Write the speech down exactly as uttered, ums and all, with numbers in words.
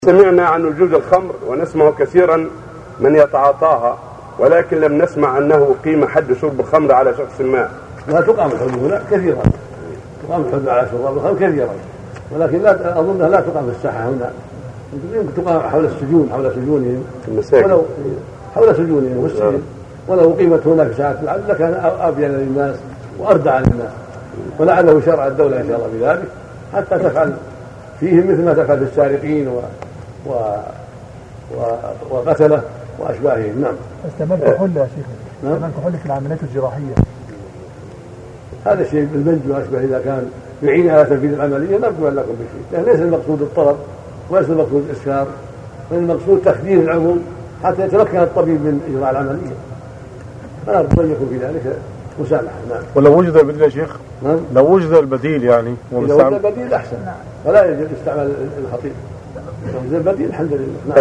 سمعنا عن وجود الخمر ونسمع كثيرا من يتعاطاها، ولكن لم نسمع أنه قيم حد شرب الخمر على شخص ما. لا تقام الحدود هنا كثيرا، تقام الحدود على شرب الخمر كثيرا، ولكن لا أظنها لا تقام في الساحة هنا، يمكن تقام حول السجون، حول سجونهم ولو حول سجونهم والسجن، ولو قيمت هناك ساعات لعل كان أبين للناس وأردع للناس، ولعله شرع الدولة إن شاء الله بذلك حتى تفعل فيهم مثل ما تفعل في السارقين و... و... و... وقتله وأشباههم. نعم. استعمال كحول يا شيخ، استعمال كحول في العمليات الجراحية هذا الشيء بالبنج وأشبه إذا كان يعين على تنفيذ العملية نرجو لكم بشيء، لأن ليس المقصود الطلب وليس المقصود الإسكار، بل المقصود تخدير العموم حتى يتمكن الطبيب من إجراء العملية، فنرجو أن يكون في ذلك مسامحة. نعم. ولو وجد البديل يا شيخ؟ نعم. لو وجد البديل يعني لو وجد البديل أحسن، فلا يجب استعمال الخطيب. لو وجد البديل الحمد لله. نعم.